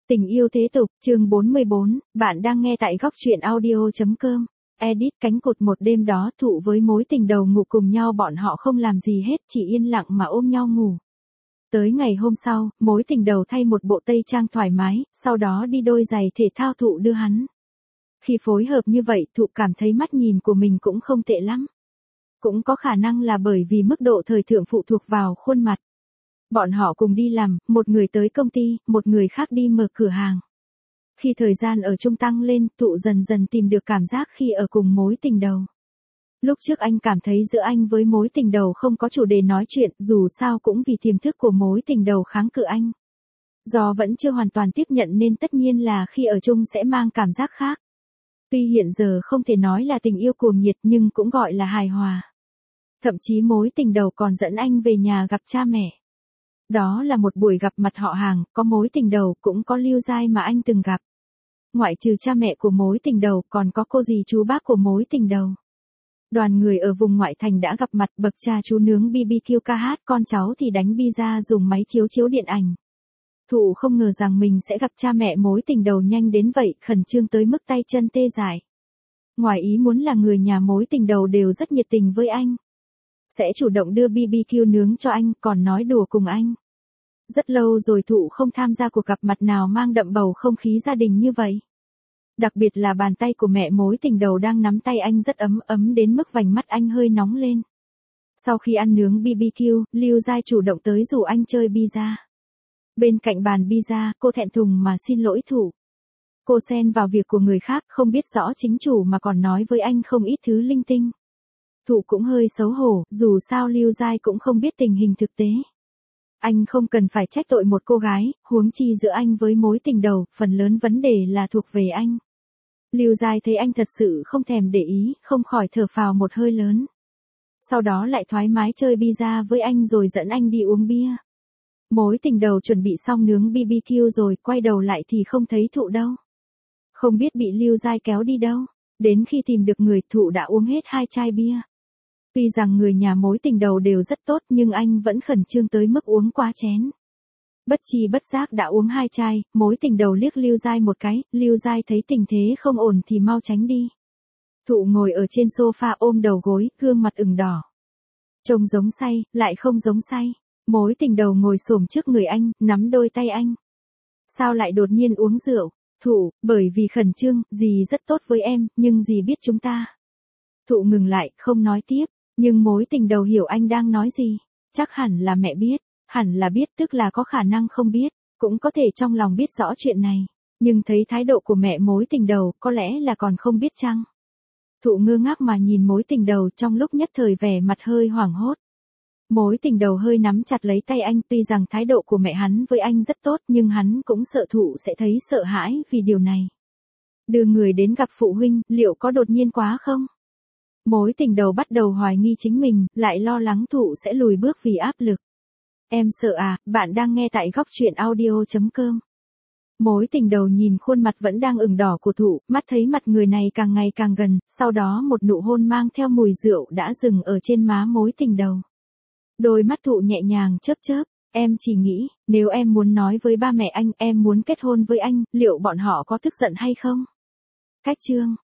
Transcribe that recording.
Tình yêu thế tục, chương 44, bạn đang nghe tại góc truyện audio.com. Edit cánh cụt một đêm đó Thụ với mối tình đầu ngủ cùng nhau, bọn họ không làm gì hết, chỉ yên lặng mà ôm nhau ngủ. Tới ngày hôm sau, mối tình đầu thay một bộ tây trang thoải mái, sau đó đi đôi giày thể thao Thụ đưa hắn. Khi phối hợp như vậy Thụ cảm thấy mắt nhìn của mình cũng không tệ lắm. Cũng có khả năng là bởi vì mức độ thời thượng phụ thuộc vào khuôn mặt. Bọn họ cùng đi làm, một người tới công ty, một người khác đi mở cửa hàng. Khi thời gian ở chung tăng lên, Thụ dần dần tìm được cảm giác khi ở cùng mối tình đầu. Lúc trước anh cảm thấy giữa anh với mối tình đầu không có chủ đề nói chuyện, dù sao cũng vì tiềm thức của mối tình đầu kháng cự anh. Do vẫn chưa hoàn toàn tiếp nhận nên tất nhiên là khi ở chung sẽ mang cảm giác khác. Tuy hiện giờ không thể nói là tình yêu cuồng nhiệt nhưng cũng gọi là hài hòa. Thậm chí mối tình đầu còn dẫn anh về nhà gặp cha mẹ. Đó là một buổi gặp mặt họ hàng, có mối tình đầu cũng có Lưu Giai mà anh từng gặp. Ngoại trừ cha mẹ của mối tình đầu còn có cô dì chú bác của mối tình đầu. Đoàn người ở vùng ngoại thành đã gặp mặt, bậc cha chú nướng BBQ ca hát, con cháu thì đánh pizza dùng máy chiếu điện ảnh. Thụ không ngờ rằng mình sẽ gặp cha mẹ mối tình đầu nhanh đến vậy, khẩn trương tới mức tay chân tê dại. Ngoài ý muốn là người nhà mối tình đầu đều rất nhiệt tình với anh. Sẽ chủ động đưa BBQ nướng cho anh, còn nói đùa cùng anh. Rất lâu rồi Thụ không tham gia cuộc gặp mặt nào mang đậm bầu không khí gia đình như vậy. Đặc biệt là bàn tay của mẹ mối tình đầu đang nắm tay anh rất ấm đến mức vành mắt anh hơi nóng lên. Sau khi ăn nướng BBQ, Lưu Giai chủ động tới rủ anh chơi pizza. Bên cạnh bàn pizza, cô thẹn thùng mà xin lỗi Thụ. Cô xen vào việc của người khác, không biết rõ chính chủ mà còn nói với anh không ít thứ linh tinh. Thụ cũng hơi xấu hổ, dù sao Lưu Giai cũng không biết tình hình thực tế. Anh không cần phải trách tội một cô gái, huống chi giữa anh với mối tình đầu, phần lớn vấn đề là thuộc về anh. Lưu Giai thấy anh thật sự không thèm để ý, không khỏi thở phào một hơi lớn. Sau đó lại thoải mái chơi pizza với anh rồi dẫn anh đi uống bia. Mối tình đầu chuẩn bị xong nướng BBQ rồi, quay đầu lại thì không thấy Thụ đâu. Không biết bị Lưu Giai kéo đi đâu, đến khi tìm được người, Thụ đã uống hết 2 chai bia. Tuy rằng người nhà mối tình đầu đều rất tốt nhưng anh vẫn khẩn trương tới mức uống quá chén. Bất chi bất giác đã uống 2 chai, mối tình đầu liếc Lưu Giai một cái, Lưu Giai thấy tình thế không ổn thì mau tránh đi. Thụ ngồi ở trên sofa ôm đầu gối, gương mặt ửng đỏ. Trông giống say, lại không giống say. Mối tình đầu ngồi xổm trước người anh, nắm đôi tay anh. Sao lại đột nhiên uống rượu? Thụ, bởi vì khẩn trương, dì rất tốt với em, nhưng dì biết chúng ta. Thụ ngừng lại, không nói tiếp. Nhưng mối tình đầu hiểu anh đang nói gì. Chắc hẳn là mẹ biết. Hẳn là biết tức là có khả năng không biết. Cũng có thể trong lòng biết rõ chuyện này. Nhưng thấy thái độ của mẹ mối tình đầu có lẽ là còn không biết chăng. Thụ ngơ ngác mà nhìn mối tình đầu, trong lúc nhất thời vẻ mặt hơi hoảng hốt. Mối tình đầu hơi nắm chặt lấy tay anh, tuy rằng thái độ của mẹ hắn với anh rất tốt nhưng hắn cũng sợ Thụ sẽ thấy sợ hãi vì điều này. Đưa người đến gặp phụ huynh, liệu có đột nhiên quá không? Mối tình đầu bắt đầu hoài nghi chính mình, lại lo lắng Thụ sẽ lùi bước vì áp lực. Em sợ à, bạn đang nghe tại góc truyện audio.com. Mối tình đầu nhìn khuôn mặt vẫn đang ửng đỏ của Thụ, mắt thấy mặt người này càng ngày càng gần, sau đó một nụ hôn mang theo mùi rượu đã dừng ở trên má mối tình đầu. Đôi mắt Thụ nhẹ nhàng chớp, em chỉ nghĩ, nếu em muốn nói với ba mẹ anh, em muốn kết hôn với anh, liệu bọn họ có tức giận hay không? Cách chương